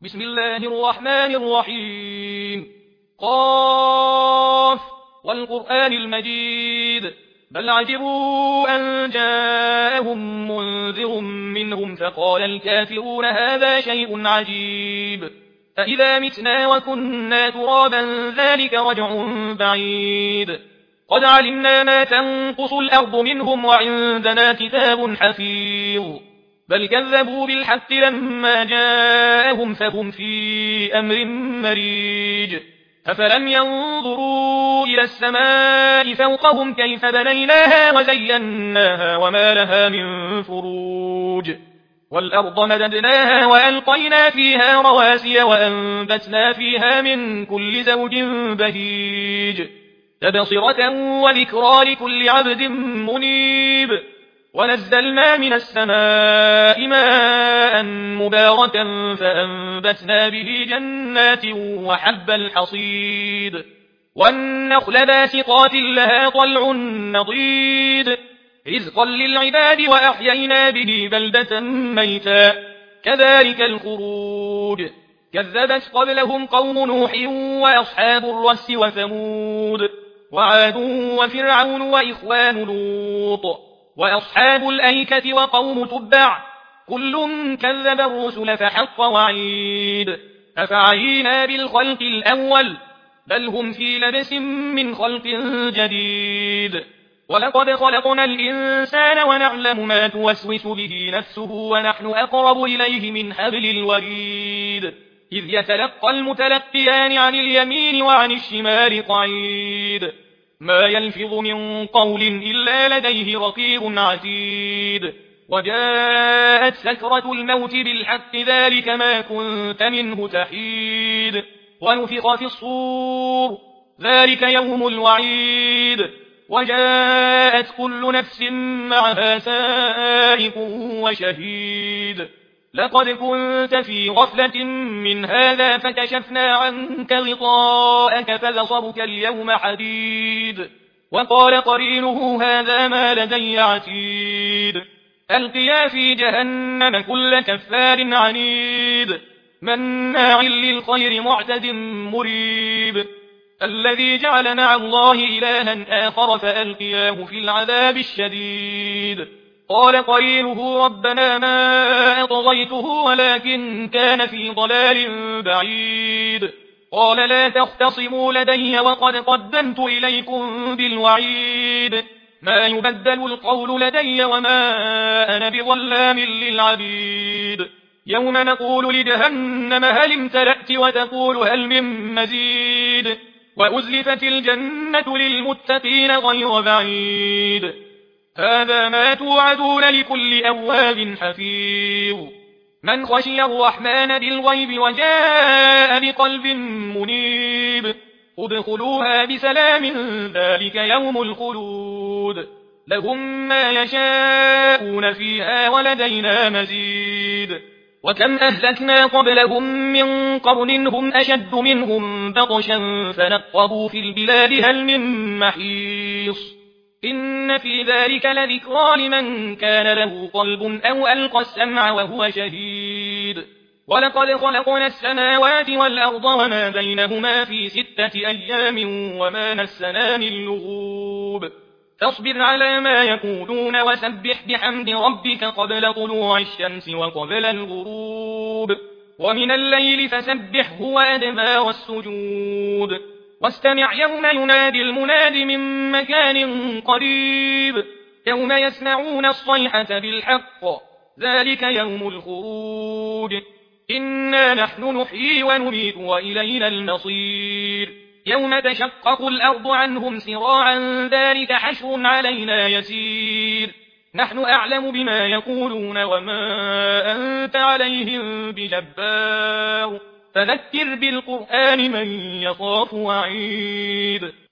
بسم الله الرحمن الرحيم قاف والقرآن المجيد بل عجبوا أن جاءهم منذر منهم فقال الكافرون هذا شيء عجيب أإذا متنا وكنا ترابا ذلك رجع بعيد قد علمنا ما تنقص الأرض منهم وعندنا كتاب حفيظ بل كذبوا بالحق لما جاءهم فهم في أمر مريج أفلم ينظروا إلى السماء فوقهم كيف بنيناها وزيناها وما لها من فروج والأرض مددناها وألقينا فيها رواسي وأنبتنا فيها من كل زوج بهيج تبصرة وذكرى لكل عبد منيب ونزلنا من السماء ماء مباركا فأنبتنا به جنات وحب الحصيد والنخل باسقات لها طلع نضيد رزقا للعباد وأحيينا به بلدة ميتا كذلك الخروج كذبت قبلهم قوم نوح وأصحاب الرس وثمود وعاد وفرعون وإخوان لوط وأصحاب الأيكة وقوم تبع كل كذب الرسل فحق وعيد أفعينا بالخلق الأول بل هم في لبس من خلق جديد ولقد خلقنا الإنسان ونعلم ما توسوس به نفسه ونحن أقرب إليه من حبل الوريد إذ يتلقى المتلقيان عن اليمين وعن الشمال قعيد ما يلفظ من قول إلا لديه رقيب عتيد وجاءت سكرة الموت بالحق ذلك ما كنت منه تحيد ونفخ في الصور ذلك يوم الوعيد وجاءت كل نفس معها سائق وشهيد لقد كنت في غفلة من هذا فكشفنا عنك غطاءك فبصرك اليوم حديد وقال قرينه هذا ما لدي عتيد ألقيا في جهنم كل كفار عنيد مناع للخير معتد مريب الذي جعل مع الله إلها آخر فألقياه في العذاب الشديد قال قرينه ربنا ما أطغيته ولكن كان في ضلال بعيد قال لا تختصموا لدي وقد قدمت إليكم بالوعيد ما يبدل القول لدي وما أنا بظلام للعبيد يوم نقول لجهنم هل امتلأت وتقول هل من مزيد وأزلفت الجنة للمتقين غير بعيد هذا ما توعدون لكل أواب حفيظ من خشي الرحمن بالغيب وجاء بقلب منيب ادخلوها بسلام ذلك يوم الخلود لهم ما يشاءون فيها ولدينا مزيد وكم أهلكنا قبلهم من قرن هم أشد منهم بطشا فنقبوا في البلاد هل من محيص إن في ذلك لذكرى لمن كان له قلب أو ألقى السمع وهو شهيد ولقد خلقنا السماوات والأرض وما بينهما في 6 أيام وما مسنا من لغوب فاصبر على ما يقولون وسبح بحمد ربك قبل طلوع الشمس وقبل الغروب ومن الليل فسبحه وأدبار السجود واستمع يوم ينادي المناد من مكان قريب يوم يسمعون الصيحة بالحق ذلك يوم الخروج إنا نحن نحيي ونميت وإلينا المصير يوم تشقق الأرض عنهم سراعا ذلك حشر علينا يسير نحن أعلم بما يقولون وما أنت عليهم بجبار فذكر بالقرآن من يخاف وعيد